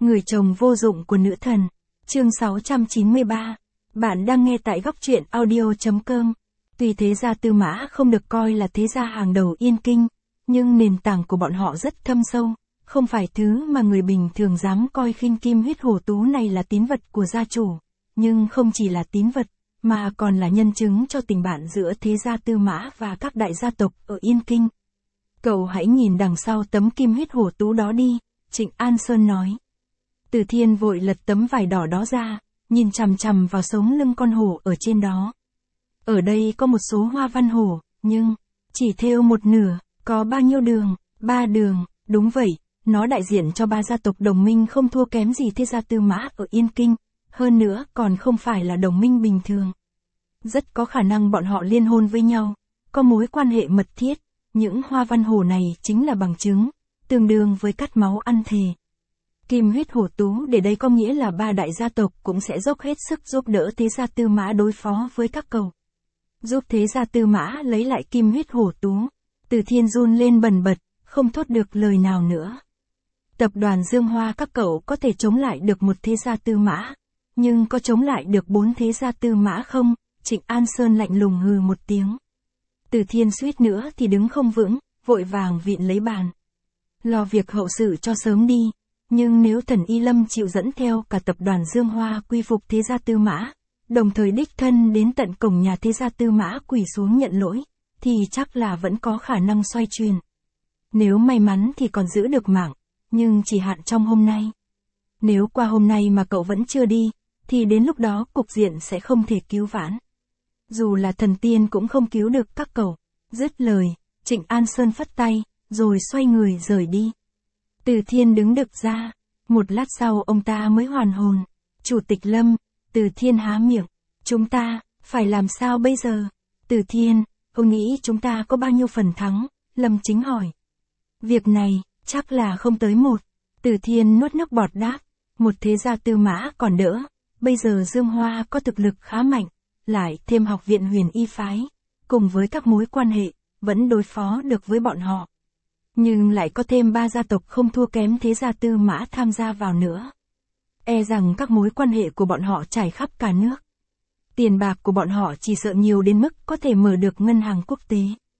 Người chồng vô dụng của nữ thần. Chương 693. Bạn đang nghe tại góc truyện audio.com. Tuy thế gia Tư Mã không được coi là thế gia hàng đầu Yên Kinh, nhưng nền tảng của bọn họ rất thâm sâu, không phải thứ mà người bình thường dám coi khinh. Kim huyết hổ tú này là tín vật của gia chủ, nhưng không chỉ là tín vật, mà còn là nhân chứng cho tình bạn giữa thế gia Tư Mã và các đại gia tộc ở Yên Kinh. Cậu hãy nhìn đằng sau tấm kim huyết hổ tú đó đi, Trịnh An Sơn nói. Từ Thiên vội lật tấm vải đỏ đó ra, nhìn chằm chằm vào sống lưng con hổ ở trên đó. Ở đây có một số hoa văn hổ, nhưng chỉ thêu một nửa. Có bao nhiêu đường? 3 đường, đúng vậy, nó đại diện cho 3 gia tộc đồng minh không thua kém gì thế gia Tư Mã ở Yên Kinh, hơn nữa còn không phải là đồng minh bình thường. Rất có khả năng bọn họ liên hôn với nhau, có mối quan hệ mật thiết. Những hoa văn hổ này chính là bằng chứng, tương đương với cắt máu ăn thề. Kim huyết hổ tú để đây có nghĩa là 3 đại gia tộc cũng sẽ dốc hết sức giúp đỡ thế gia Tư Mã đối phó với các cậu. Giúp thế gia Tư Mã lấy lại kim huyết hổ tú. Từ Thiên run lên bần bật, không thốt được lời nào nữa. Tập đoàn Dương Hoa các cậu có thể chống lại được một thế gia Tư Mã, nhưng có chống lại được 4 thế gia Tư Mã không? Trịnh An Sơn lạnh lùng hừ một tiếng. Từ Thiên suýt nữa thì đứng không vững, vội vàng vịn lấy bàn. Lo việc hậu sự cho sớm đi, nhưng nếu Thần Y Lâm chịu dẫn theo cả tập đoàn Dương Hoa quy phục thế gia Tư Mã, đồng thời đích thân đến tận cổng nhà thế gia Tư Mã quỳ xuống nhận lỗi, thì chắc là vẫn có khả năng xoay chuyển. Nếu may mắn thì còn giữ được mạng, nhưng chỉ hạn trong hôm nay. Nếu qua hôm nay mà cậu vẫn chưa đi, thì đến lúc đó cục diện sẽ không thể cứu vãn. Dù là thần tiên cũng không cứu được các cậu. Dứt lời, Trịnh An Sơn phất tay, rồi xoay người rời đi. Từ Thiên đứng đực ra, một lát sau ông ta mới hoàn hồn. Chủ tịch Lâm, Từ Thiên há miệng. Chúng ta, phải làm sao bây giờ? Từ Thiên, ông nghĩ chúng ta có bao nhiêu phần thắng? Lâm Chính hỏi. Việc này, chắc là không tới 1. Từ Thiên nuốt nước bọt đáp. Một thế gia Tư Mã còn đỡ, bây giờ Dương Hoa có thực lực khá mạnh, lại thêm học viện Huyền Y phái, cùng với các mối quan hệ, vẫn đối phó được với bọn họ. Nhưng lại có thêm 3 gia tộc không thua kém thế gia Tư Mã tham gia vào nữa. E rằng các mối quan hệ của bọn họ trải khắp cả nước. Tiền bạc của bọn họ chỉ sợ nhiều đến mức có thể mở được ngân hàng quốc tế.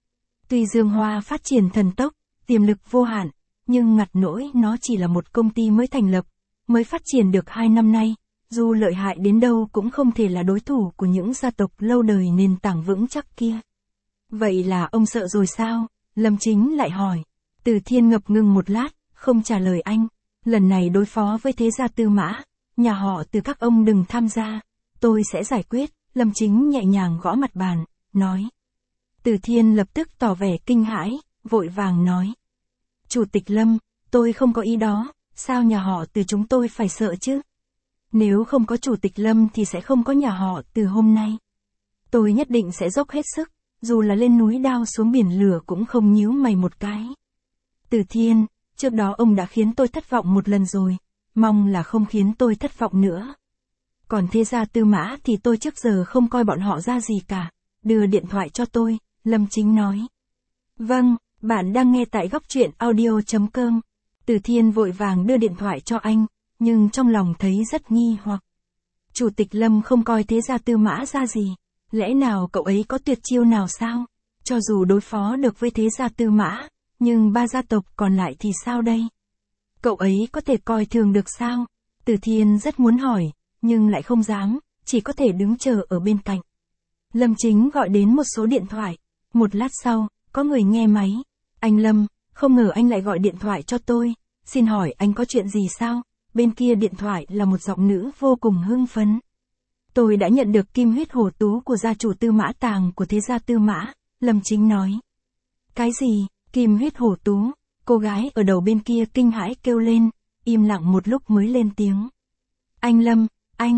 Tuy Dương Hoa phát triển thần tốc, tiềm lực vô hạn, nhưng ngặt nỗi nó chỉ là một công ty mới thành lập, mới phát triển được 2 năm nay, dù lợi hại đến đâu cũng không thể là đối thủ của những gia tộc lâu đời nền tảng vững chắc kia. Vậy là ông sợ rồi sao? Lâm Chính lại hỏi. Từ Thiên ngập ngừng một lát, không trả lời anh. Lần này đối phó với thế gia Tư Mã, nhà họ Từ các ông đừng tham gia, tôi sẽ giải quyết. Lâm Chính nhẹ nhàng gõ mặt bàn, nói. Từ Thiên lập tức tỏ vẻ kinh hãi, vội vàng nói. Chủ tịch Lâm, tôi không có ý đó, sao nhà họ Từ chúng tôi phải sợ chứ? Nếu không có chủ tịch Lâm thì sẽ không có nhà họ Từ hôm nay. Tôi nhất định sẽ dốc hết sức, dù là lên núi đao xuống biển lửa cũng không nhíu mày một cái. Từ Thiên, trước đó ông đã khiến tôi thất vọng một lần rồi, mong là không khiến tôi thất vọng nữa. Còn thế gia Tư Mã thì tôi trước giờ không coi bọn họ ra gì cả, đưa điện thoại cho tôi, Lâm Chính nói. Vâng, bạn đang nghe tại góc truyện audio.com. Từ Thiên vội vàng đưa điện thoại cho anh, nhưng trong lòng thấy rất nghi hoặc. Chủ tịch Lâm không coi thế gia Tư Mã ra gì, lẽ nào cậu ấy có tuyệt chiêu nào sao? Cho dù đối phó được với thế gia Tư Mã, nhưng 3 gia tộc còn lại thì sao đây? Cậu ấy có thể coi thường được sao? Từ Thiên rất muốn hỏi, nhưng lại không dám, chỉ có thể đứng chờ ở bên cạnh. Lâm Chính gọi đến một số điện thoại. Một lát sau, có người nghe máy. Anh Lâm, không ngờ anh lại gọi điện thoại cho tôi. Xin hỏi anh có chuyện gì sao? Bên kia điện thoại là một giọng nữ vô cùng hưng phấn. Tôi đã nhận được kim huyết hổ tú của gia chủ Tư Mã Tàng của thế gia Tư Mã, Lâm Chính nói. Cái gì? Kim huyết hổ tú? Cô gái ở đầu bên kia kinh hãi kêu lên, im lặng một lúc mới lên tiếng. Anh Lâm,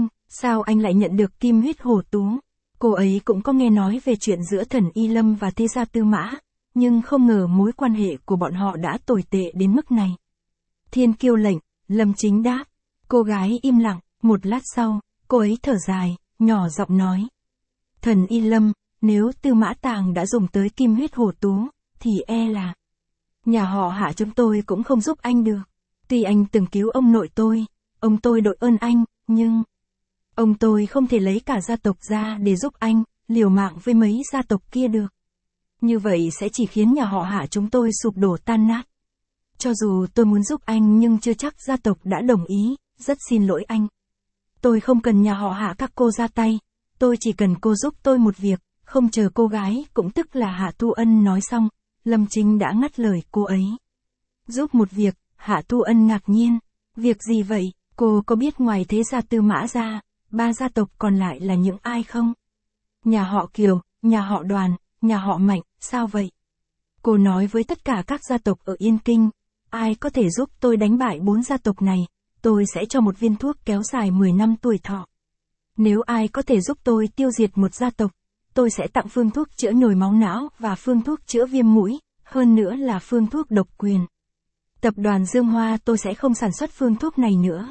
sao anh lại nhận được kim huyết hổ tú? Cô ấy cũng có nghe nói về chuyện giữa Thần Y Lâm và thế gia Tư Mã, nhưng không ngờ mối quan hệ của bọn họ đã tồi tệ đến mức này. Thiên Kiêu lệnh, Lâm Chính đáp. Cô gái im lặng, một lát sau, cô ấy thở dài, nhỏ giọng nói. Thần Y Lâm, nếu Tư Mã Tàng đã dùng tới kim huyết hổ tú, thì e là nhà họ Hạ chúng tôi cũng không giúp anh được. Tuy anh từng cứu ông nội tôi, ông tôi đội ơn anh, nhưng ông tôi không thể lấy cả gia tộc ra để giúp anh, liều mạng với mấy gia tộc kia được. Như vậy sẽ chỉ khiến nhà họ Hạ chúng tôi sụp đổ tan nát. Cho dù tôi muốn giúp anh nhưng chưa chắc gia tộc đã đồng ý, rất xin lỗi anh. Tôi không cần nhà họ Hạ các cô ra tay, tôi chỉ cần cô giúp tôi một việc. Không chờ cô gái cũng tức là Hạ Tu Ân nói xong, Lâm Chính đã ngắt lời cô ấy. Giúp một việc, Hạ Tu Ân ngạc nhiên. Việc gì vậy, cô có biết ngoài thế gia Tư Mã ra, 3 gia tộc còn lại là những ai không? Nhà họ Kiều, nhà họ Đoàn, nhà họ Mạnh, sao vậy? Cô nói với tất cả các gia tộc ở Yên Kinh, ai có thể giúp tôi đánh bại 4 gia tộc này, tôi sẽ cho một viên thuốc kéo dài 10 năm tuổi thọ. Nếu ai có thể giúp tôi tiêu diệt một gia tộc, tôi sẽ tặng phương thuốc chữa nhồi máu não và phương thuốc chữa viêm mũi, hơn nữa là phương thuốc độc quyền. Tập đoàn Dương Hoa tôi sẽ không sản xuất phương thuốc này nữa.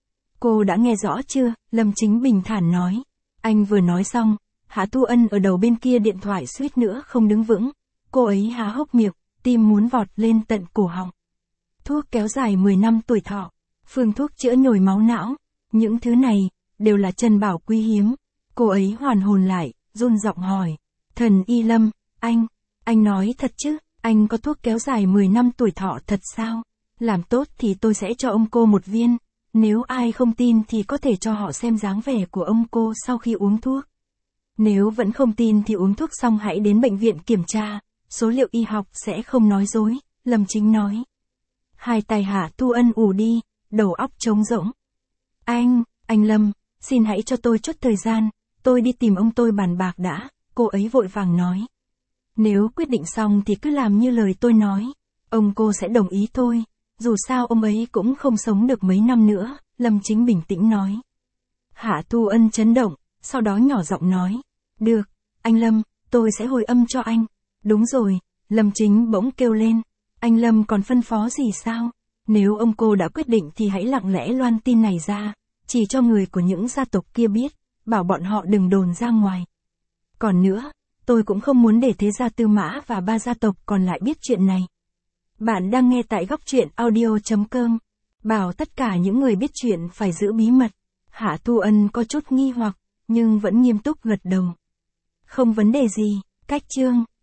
Cô đã nghe rõ chưa? Lâm Chính bình thản nói. Anh vừa nói xong, Hạ Tu Ân ở đầu bên kia điện thoại suýt nữa không đứng vững. Cô ấy há hốc miệng, tim muốn vọt lên tận cổ họng. Thuốc kéo dài 10 năm tuổi thọ, phương thuốc chữa nhồi máu não, những thứ này, đều là chân bảo quý hiếm. Cô ấy hoàn hồn lại, run giọng hỏi. Thần Y Lâm, anh nói thật chứ, anh có thuốc kéo dài 10 năm tuổi thọ thật sao? Làm tốt thì tôi sẽ cho ông cô một viên, nếu ai không tin thì có thể cho họ xem dáng vẻ của ông cô sau khi uống thuốc. Nếu vẫn không tin thì uống thuốc xong hãy đến bệnh viện kiểm tra, số liệu y học sẽ không nói dối, Lâm Chính nói. Hai tay Hạ Tu Ân ù đi, đầu óc trống rỗng. Anh Lâm, xin hãy cho tôi chút thời gian, tôi đi tìm ông tôi bàn bạc đã, cô ấy vội vàng nói. Nếu quyết định xong thì cứ làm như lời tôi nói, ông cô sẽ đồng ý thôi, dù sao ông ấy cũng không sống được mấy năm nữa, Lâm Chính bình tĩnh nói. Hạ Tu Ân chấn động, sau đó nhỏ giọng nói. Được, anh Lâm, tôi sẽ hồi âm cho anh. Đúng rồi, Lâm Chính bỗng kêu lên. Anh Lâm còn phân phó gì sao? Nếu ông cô đã quyết định thì hãy lặng lẽ loan tin này ra, chỉ cho người của những gia tộc kia biết, bảo bọn họ đừng đồn ra ngoài. Còn nữa, tôi cũng không muốn để thế gia Tư Mã và 3 gia tộc còn lại biết chuyện này. Bạn đang nghe tại góc truyện audio.com. Bảo tất cả những người biết chuyện phải giữ bí mật. Hạ Tu Ân có chút nghi hoặc, nhưng vẫn nghiêm túc gật đầu. Không vấn đề gì, cách chương.